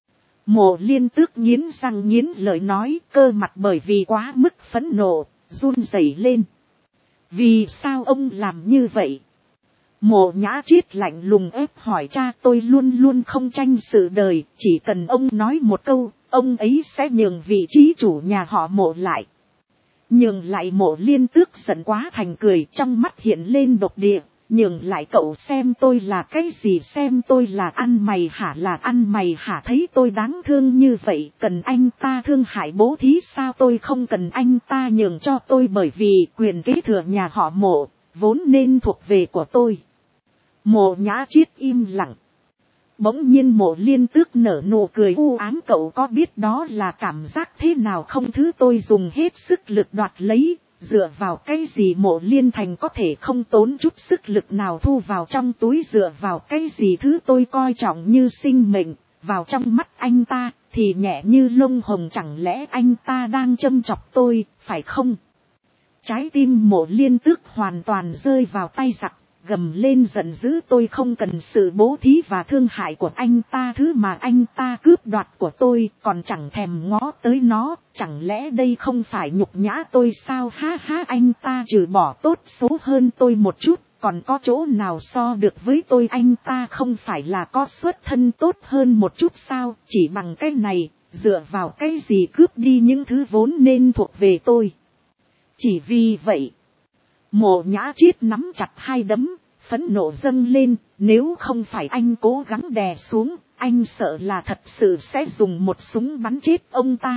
Mộ Liên Tước nghiến răng nghiến lợi nói, cơ mặt bởi vì quá mức phẫn nộ, run rẩy lên. Vì sao ông làm như vậy? Mộ Nhã Triết lạnh lùng ép hỏi cha, tôi luôn luôn không tranh sự đời, chỉ cần ông nói một câu, ông ấy sẽ nhường vị trí chủ nhà họ Mộ lại. Nhường lại Mộ Liên Tước giận quá thành cười, trong mắt hiện lên độc địa. Nhường lại cậu xem tôi là cái gì, xem tôi là ăn mày hả, là ăn mày hả, thấy tôi đáng thương như vậy, cần anh ta thương hại bố thí sao, tôi không cần anh ta nhường cho tôi, bởi vì quyền kế thừa nhà họ Mộ vốn nên thuộc về của tôi. Mộ Nhã Triết im lặng. Bỗng nhiên Mộ Liên Tước nở nụ cười u ám, cậu có biết đó là cảm giác thế nào không, thứ tôi dùng hết sức lực đoạt lấy, dựa vào cái gì Mộ Liên Thành có thể không tốn chút sức lực nào thu vào trong túi, dựa vào cái gì thứ tôi coi trọng như sinh mệnh, vào trong mắt anh ta thì nhẹ như lông hồng, chẳng lẽ anh ta đang châm chọc tôi, phải không? Trái tim Mộ Liên Tước hoàn toàn rơi vào tay giặc, gầm lên giận dữ, tôi không cần sự bố thí và thương hại của anh ta, thứ mà anh ta cướp đoạt của tôi còn chẳng thèm ngó tới nó, chẳng lẽ đây không phải nhục nhã tôi sao, ha ha, anh ta trừ bỏ tốt số hơn tôi một chút, còn có chỗ nào so được với tôi, anh ta không phải là có xuất thân tốt hơn một chút sao, chỉ bằng cái này, dựa vào cái gì cướp đi những thứ vốn nên thuộc về tôi. Chỉ vì vậy, Mộ Nhã Triết nắm chặt hai đấm, phẫn nộ dâng lên, nếu không phải anh cố gắng đè xuống, anh sợ là thật sự sẽ dùng một súng bắn chết ông ta.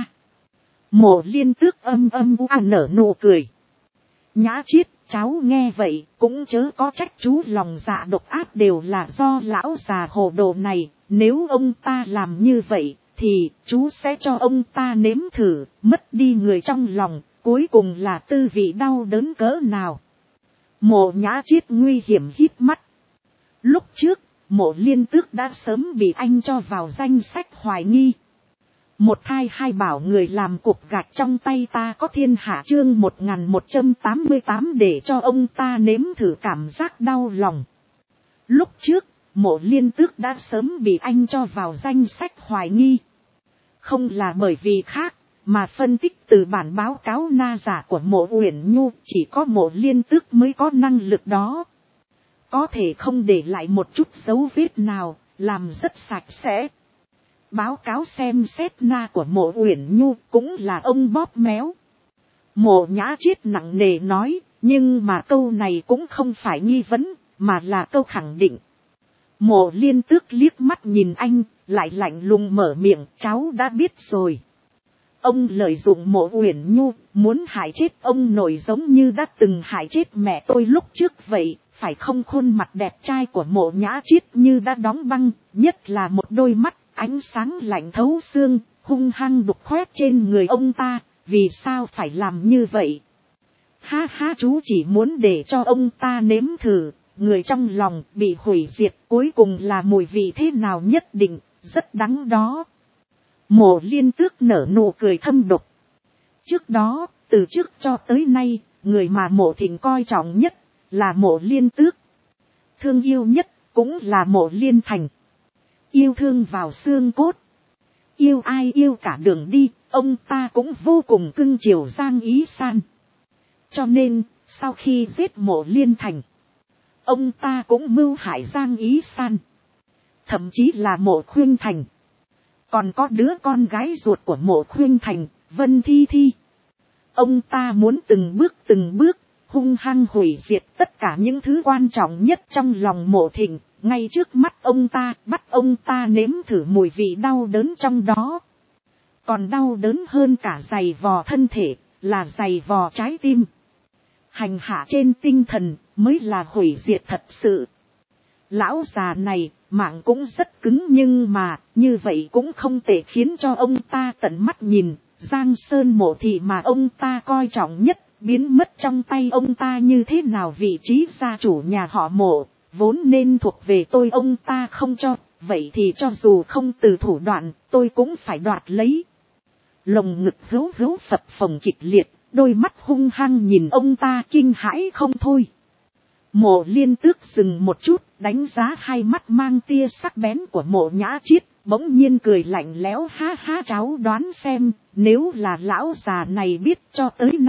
Mộ Liên Tước âm nở nụ cười. Nhã Triết, cháu nghe vậy, cũng chớ có trách chú, lòng dạ độc ác đều là do lão già hồ đồ này, nếu ông ta làm như vậy, thì chú sẽ cho ông ta nếm thử, mất đi người trong lòng, cuối cùng là tư vị đau đớn cỡ nào. Mộ Nhã Triết nguy hiểm hít mắt. Lúc trước, Mộ Liên Tước đã sớm bị anh cho vào danh sách hoài nghi. Một thai hai bảo người làm cục gạch trong tay ta có thiên hạ, chương 1188, để cho ông ta nếm thử cảm giác đau lòng. Lúc trước, Mộ Liên Tước đã sớm bị anh cho vào danh sách hoài nghi. Không là bởi vì khác, mà phân tích từ bản báo cáo na giả của Mộ Uyển Nhu, chỉ có Mộ Liên Tước mới có năng lực đó. Có thể không để lại một chút dấu vết nào, làm rất sạch sẽ. Báo cáo xem xét na của Mộ Uyển Nhu cũng là ông bóp méo. Mộ Nhã Triết nặng nề nói, nhưng mà câu này cũng không phải nghi vấn, mà là câu khẳng định. Mộ Liên Tước liếc mắt nhìn anh, lại lạnh lùng mở miệng, cháu đã biết rồi. Ông lợi dụng Mộ Uyển Nhu, muốn hại chết ông nội giống như đã từng hại chết mẹ tôi lúc trước vậy, phải không? Khuôn mặt đẹp trai của Mộ Nhã Triết như đã đóng băng, nhất là một đôi mắt, ánh sáng lạnh thấu xương, hung hăng đục khoét trên người ông ta, vì sao phải làm như vậy? Ha ha, chú chỉ muốn để cho ông ta nếm thử, người trong lòng bị hủy diệt, cuối cùng là mùi vị thế nào nhất định, rất đắng đó. Mộ Liên Tước nở nụ cười thâm độc. Trước đó, từ trước cho tới nay, người mà Mộ Thịnh coi trọng nhất là Mộ Liên Tước. Thương yêu nhất cũng là Mộ Liên Thành. Yêu thương vào xương cốt. Yêu ai yêu cả đường đi, ông ta cũng vô cùng cưng chiều Giang Ý San. Cho nên, sau khi giết Mộ Liên Thành, ông ta cũng mưu hại Giang Ý San. Thậm chí là Mộ Khuynh Thành. Còn có đứa con gái ruột của Mộ Khuynh Thành, Vân Thi Thi. Ông ta muốn từng bước, hung hăng hủy diệt tất cả những thứ quan trọng nhất trong lòng Mộ Thịnh, ngay trước mắt ông ta, bắt ông ta nếm thử mùi vị đau đớn trong đó. Còn đau đớn hơn cả giày vò thân thể, là giày vò trái tim. Hành hạ trên tinh thần, mới là hủy diệt thật sự. Lão già này, mạng cũng rất cứng, nhưng mà, như vậy cũng không thể khiến cho ông ta tận mắt nhìn, Giang Sơn Mộ Thị mà ông ta coi trọng nhất, biến mất trong tay ông ta như thế nào. Vị trí gia chủ nhà họ Mộ, vốn nên thuộc về tôi, ông ta không cho, vậy thì cho dù không từ thủ đoạn, tôi cũng phải đoạt lấy. Lồng ngực hữu phập phồng kịch liệt, đôi mắt hung hăng nhìn ông ta kinh hãi không thôi. Mộ Liên Tước dừng một chút, đánh giá hai mắt mang tia sắc bén của Mộ Nhã Triết, bỗng nhiên cười lạnh lẽo, ha ha, cháu đoán xem, nếu là lão già này biết cho tới nay,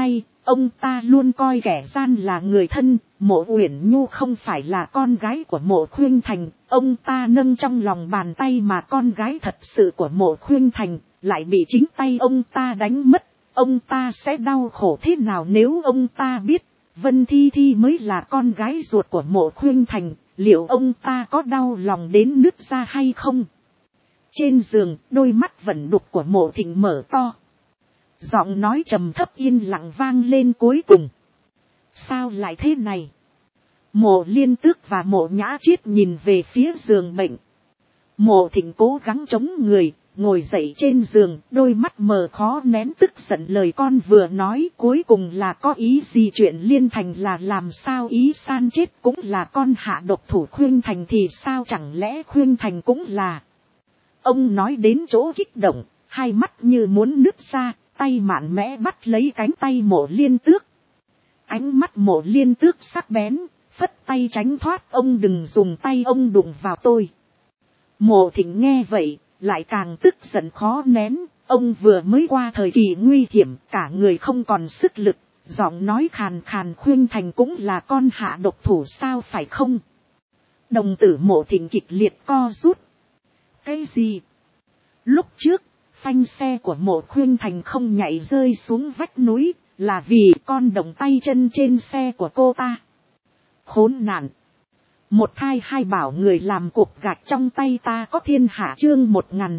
ông ta luôn coi kẻ gian là người thân, Mộ Uyển Nhu không phải là con gái của Mộ Khuynh Thành, ông ta nâng trong lòng bàn tay mà con gái thật sự của Mộ Khuynh Thành, lại bị chính tay ông ta đánh mất, ông ta sẽ đau khổ thế nào nếu ông ta biết, Vân Thi Thi mới là con gái ruột của Mộ Khuynh Thành, liệu ông ta có đau lòng đến nứt ra hay không? Trên giường, đôi mắt vẫn đục của Mộ Thịnh mở to. Giọng nói trầm thấp yên lặng vang lên cuối cùng. Sao lại thế này? Mộ Liên Tước và Mộ Nhã Triết nhìn về phía giường bệnh. Mộ Thịnh cố gắng chống người, ngồi dậy trên giường, đôi mắt mờ khó nén tức giận lời con vừa nói cuối cùng là có ý gì, chuyện Liên Thành là làm sao, ý San chết cũng là con hạ độc thủ Khuynh Thành thì sao, chẳng lẽ Khuynh Thành cũng là. Ông nói đến chỗ kích động, hai mắt như muốn nứt ra, tay mạnh mẽ bắt lấy cánh tay Mộ Liên Tước. Ánh mắt Mộ Liên Tước sắc bén, phất tay tránh thoát, ông đừng dùng tay ông đụng vào tôi. Mộ Thịnh nghe vậy, lại càng tức giận khó nén, ông vừa mới qua thời kỳ nguy hiểm, cả người không còn sức lực, giọng nói khàn khàn, Khuynh Thành cũng là con hạ độc thủ sao phải không? Đồng tử Mộ Thịnh kịch liệt co rút. Cái gì? Lúc trước, phanh xe của Mộ Khuynh Thành không nhảy rơi xuống vách núi, là vì con động tay chân trên xe của cô ta. Khốn nạn! Một thai hai bảo người làm cuộc gạch trong tay ta có thiên hạ, chương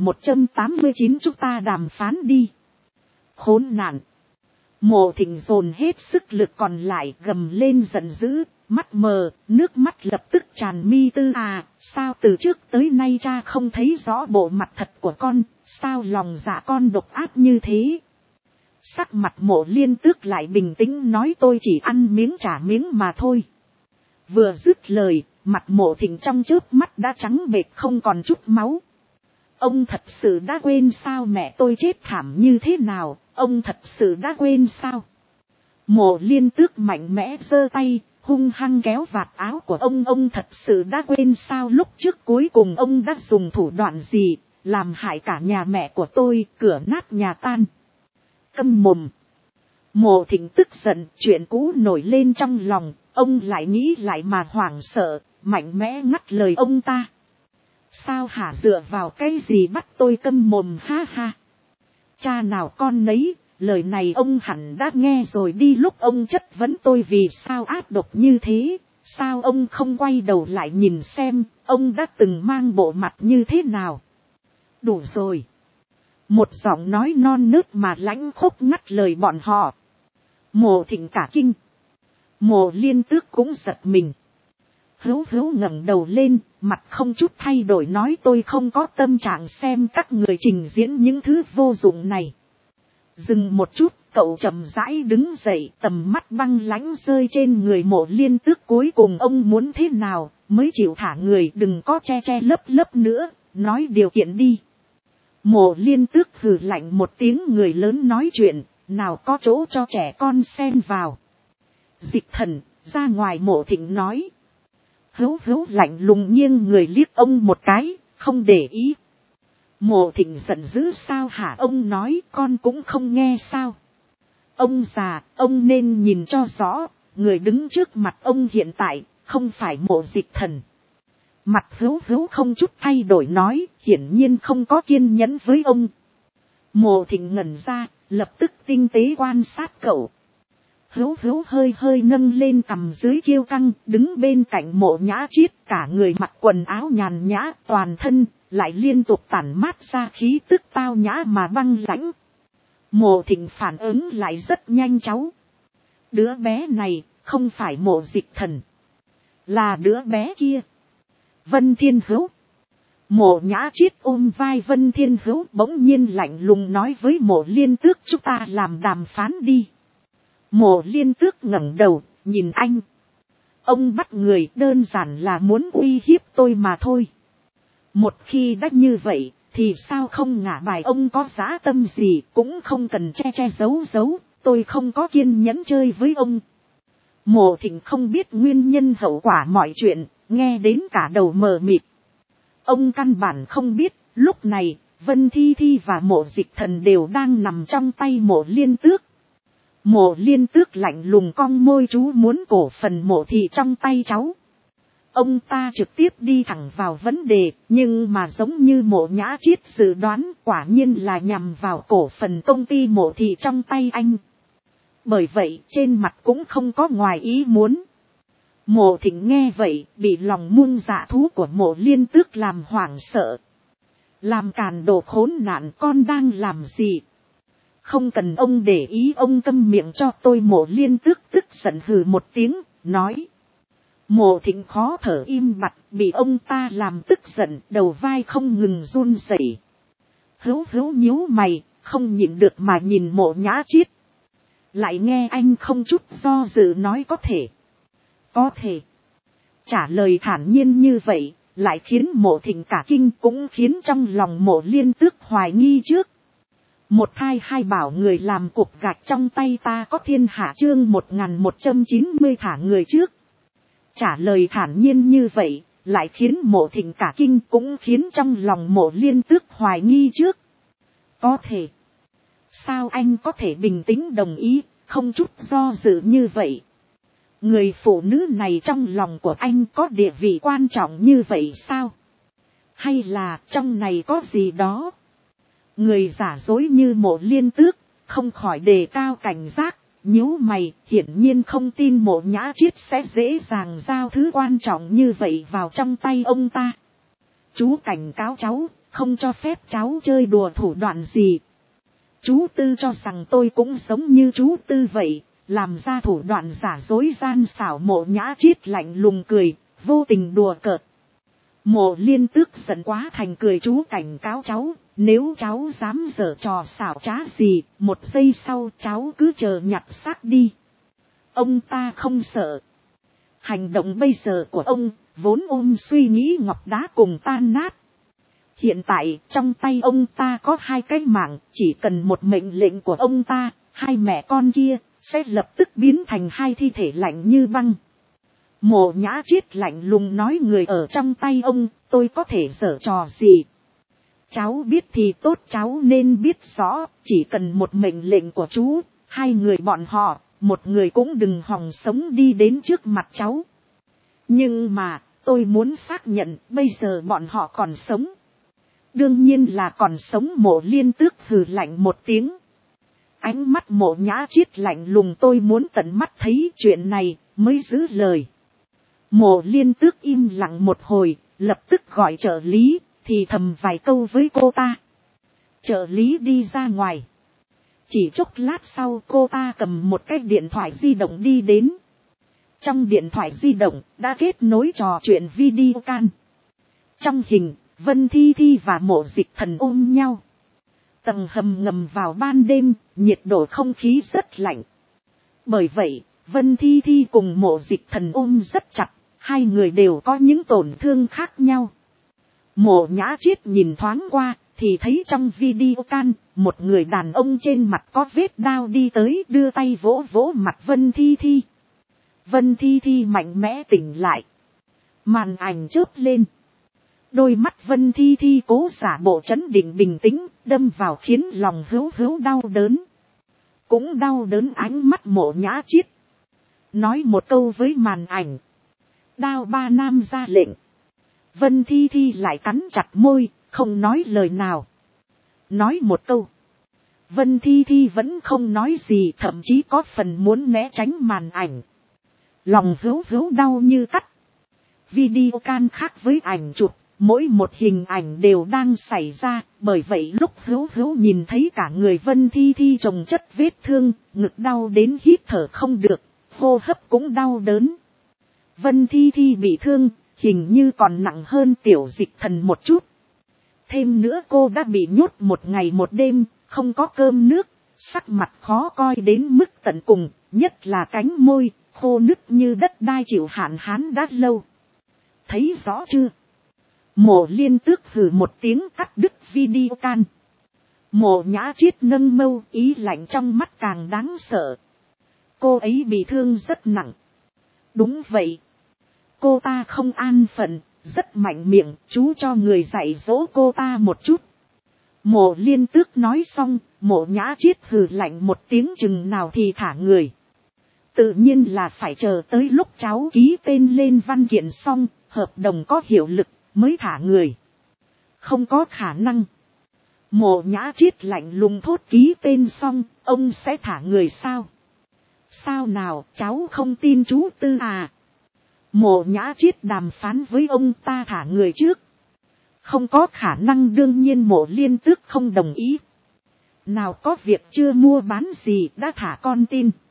1189 chúng ta đàm phán đi. Khốn nạn! Mộ Thịnh dồn hết sức lực còn lại, gầm lên giận dữ, mắt mờ, nước mắt lập tức tràn mi tư. À, sao từ trước tới nay cha không thấy rõ bộ mặt thật của con, sao lòng dạ con độc ác như thế? Sắc mặt Mộ Liên Tước lại bình tĩnh nói, tôi chỉ ăn miếng trả miếng mà thôi. Vừa dứt lời, mặt Mộ Thịnh trong chớp mắt đã trắng bệch không còn chút máu. Ông thật sự đã quên sao mẹ tôi chết thảm như thế nào, ông thật sự đã quên sao? Mộ Liên Tước mạnh mẽ giơ tay, hung hăng kéo vạt áo của ông thật sự đã quên sao, lúc trước cuối cùng ông đã dùng thủ đoạn gì, làm hại cả nhà mẹ của tôi, cửa nát nhà tan. Câm mồm! Mộ Thịnh tức giận, chuyện cũ nổi lên trong lòng, ông lại nghĩ lại mà hoảng sợ, mạnh mẽ ngắt lời ông ta. Sao hả, dựa vào cái gì bắt tôi câm mồm, ha ha. Cha nào con nấy, lời này ông hẳn đã nghe rồi đi, lúc ông chất vấn tôi vì sao ác độc như thế, sao ông không quay đầu lại nhìn xem, ông đã từng mang bộ mặt như thế nào. Đủ rồi. Một giọng nói non nớt mà lãnh khốc ngắt lời bọn họ. Mộ Thịnh cả kinh. Mộ Liên Tước cũng giật mình. Hữu ngẩng đầu lên, mặt không chút thay đổi nói, tôi không có tâm trạng xem các người trình diễn những thứ vô dụng này. Dừng một chút, cậu chậm rãi đứng dậy, tầm mắt băng lãnh rơi trên người Mộ Liên Tước, cuối cùng ông muốn thế nào mới chịu thả người, đừng có che lấp nữa, nói điều kiện đi. Mộ Liên Tước hừ lạnh một tiếng, người lớn nói chuyện, nào có chỗ cho trẻ con xen vào. Dịch Thần, ra ngoài, Mộ Thịnh nói. Hữu lạnh lùng nghiêng người liếc ông một cái, không để ý. Mộ Thịnh giận dữ, sao hả, ông nói con cũng không nghe sao? Ông già, ông nên nhìn cho rõ, người đứng trước mặt ông hiện tại, không phải Mộ Dịch Thần. Mặt Hữu không chút thay đổi nói, hiển nhiên không có kiên nhẫn với ông. Mộ Thịnh ngẩn ra, lập tức tinh tế quan sát cậu. Hữu hơi nâng lên cằm dưới kiêu căng, đứng bên cạnh Mộ Nhã Triết, cả người mặc quần áo nhàn nhã, toàn thân lại liên tục tản mát ra khí tức tao nhã mà băng lãnh. Mộ Thịnh phản ứng lại rất nhanh chóng. Đứa bé này không phải Mộ Dịch Thần, là đứa bé kia, Vân Thiên Hữu. Mộ Nhã Triết ôm vai Vân Thiên Hữu, bỗng nhiên lạnh lùng nói với Mộ Liên Tước, chúng ta làm đàm phán đi. Mộ Liên Tước ngẩng đầu, nhìn anh. Ông bắt người đơn giản là muốn uy hiếp tôi mà thôi. Một khi đã như vậy, thì sao không ngả bài, ông có dã tâm gì cũng không cần che giấu, tôi không có kiên nhẫn chơi với ông. Mộ Thịnh không biết nguyên nhân hậu quả mọi chuyện, nghe đến cả đầu mờ mịt. Ông căn bản không biết, lúc này, Vân Thi Thi và Mộ Dịch Thần đều đang nằm trong tay Mộ Liên Tước. Mộ Liên Tước lạnh lùng cong môi, chú muốn cổ phần Mộ thị trong tay cháu. Ông ta trực tiếp đi thẳng vào vấn đề, nhưng mà giống như Mộ Nhã Chiết dự đoán, quả nhiên là nhằm vào cổ phần công ty Mộ thị trong tay anh. Bởi vậy trên mặt cũng không có ngoài ý muốn. Mộ Thịnh nghe vậy, bị lòng muôn dạ thú của Mộ Liên Tước làm hoảng sợ. Làm càn đồ khốn nạn, con đang làm gì? Không cần ông để ý, ông câm miệng cho tôi. Mộ Liên Tước tức giận hừ một tiếng, nói. Mộ Thịnh khó thở im bặt, bị ông ta làm tức giận, đầu vai không ngừng run rẩy. Hữu nhíu mày, không nhịn được mà nhìn Mộ Nhã Chiết. Lại nghe anh không chút do dự nói có thể. Có thể. Trả lời thản nhiên như vậy, lại khiến Mộ Thịnh cả kinh, cũng khiến trong lòng Mộ Liên Tước hoài nghi trước. Một thai hai bảo người làm cục gạch trong tay ta có thiên hạ, chương 1190 thả người trước. Trả lời thản nhiên như vậy, lại khiến Mộ Thịnh cả kinh, cũng khiến trong lòng Mộ Liên Tước hoài nghi trước. Có thể. Sao anh có thể bình tĩnh đồng ý, không chút do dự như vậy? Người phụ nữ này trong lòng của anh có địa vị quan trọng như vậy sao? Hay là trong này có gì đó? Người giả dối như Mộ Liên Tước, không khỏi đề cao cảnh giác, nhíu mày, hiển nhiên không tin Mộ Nhã Chiết sẽ dễ dàng giao thứ quan trọng như vậy vào trong tay ông ta. Chú cảnh cáo cháu, không cho phép cháu chơi đùa thủ đoạn gì. Chú Tư cho rằng tôi cũng giống như chú Tư vậy, làm ra thủ đoạn giả dối gian xảo. Mộ Nhã Chiết lạnh lùng cười, vô tình đùa cợt. Mộ Liên Tước giận quá thành cười, chú cảnh cáo cháu, nếu cháu dám giở trò xảo trá gì, một giây sau cháu cứ chờ nhặt xác đi. Ông ta không sợ. Hành động bây giờ của ông, vốn ôm suy nghĩ ngọc đá cùng tan nát. Hiện tại, trong tay ông ta có hai cái mạng, chỉ cần một mệnh lệnh của ông ta, hai mẹ con kia, sẽ lập tức biến thành hai thi thể lạnh như băng. Mộ Nhã Chiết lạnh lùng nói, người ở trong tay ông, tôi có thể giở trò gì? Cháu biết thì tốt, cháu nên biết rõ, chỉ cần một mệnh lệnh của chú, hai người bọn họ, một người cũng đừng hòng sống đi đến trước mặt cháu. Nhưng mà, tôi muốn xác nhận, bây giờ bọn họ còn sống. Đương nhiên là còn sống. Mộ Liên Tước hừ lạnh một tiếng. Ánh mắt Mộ Nhã Chiết lạnh lùng, tôi muốn tận mắt thấy chuyện này, mới giữ lời. Mộ Liên Tước im lặng một hồi, lập tức gọi trợ lý, thì thầm vài câu với cô ta. Trợ lý đi ra ngoài. Chỉ chốc lát sau cô ta cầm một cái điện thoại di động đi đến. Trong điện thoại di động đã kết nối trò chuyện video can. Trong hình, Vân Thi Thi và Mộ Dịch Thần ôm nhau. Tầng hầm ngầm vào ban đêm, nhiệt độ không khí rất lạnh. Bởi vậy, Vân Thi Thi cùng Mộ Dịch Thần ôm rất chặt, hai người đều có những tổn thương khác nhau. Mộ Nhã Chiết nhìn thoáng qua, thì thấy trong video can, một người đàn ông trên mặt có vết đao đi tới, đưa tay vỗ vỗ mặt Vân Thi Thi. Vân Thi Thi mạnh mẽ tỉnh lại. Màn ảnh chớp lên. Đôi mắt Vân Thi Thi cố giả bộ trấn định bình tĩnh, đâm vào khiến lòng hữu đau đớn. Cũng đau đớn ánh mắt Mộ Nhã Chiết. Nói một câu với màn ảnh. Đao ba nam ra lệnh. Vân Thi Thi lại cắn chặt môi, không nói lời nào. Nói một câu. Vân Thi Thi vẫn không nói gì, thậm chí có phần muốn né tránh màn ảnh. Lòng hữu đau như cắt. Video can khác với ảnh chụp, mỗi một hình ảnh đều đang xảy ra, bởi vậy lúc hữu nhìn thấy cả người Vân Thi Thi chồng chất vết thương, ngực đau đến hít thở không được, hô hấp cũng đau đớn. Vân Thi Thi bị thương, hình như còn nặng hơn Tiểu Dịch Thần một chút. Thêm nữa cô đã bị nhốt một ngày một đêm, không có cơm nước, sắc mặt khó coi đến mức tận cùng, nhất là cánh môi, khô nứt như đất đai chịu hạn hán đã lâu. Thấy rõ chưa? Mộ Liên Tước hừ một tiếng cắt đứt video can. Mộ Nhã Chiết nâng mâu, ý lạnh trong mắt càng đáng sợ. Cô ấy bị thương rất nặng. Đúng vậy. Cô ta không an phận, rất mạnh miệng, chú cho người dạy dỗ cô ta một chút. Mộ Liên Tước nói xong, Mộ Nhã Chiết hừ lạnh một tiếng, chừng nào thì thả người. Tự nhiên là phải chờ tới lúc cháu ký tên lên văn kiện xong, hợp đồng có hiệu lực, mới thả người. Không có khả năng. Mộ Nhã Chiết lạnh lùng thốt, ký tên xong, ông sẽ thả người sao? Sao nào, cháu không tin chú Tư à? Mộ Nhã Chiết đàm phán với ông ta thả người trước. Không có khả năng, đương nhiên Mộ Liên Tước không đồng ý. Nào có việc chưa mua bán gì đã thả con tin.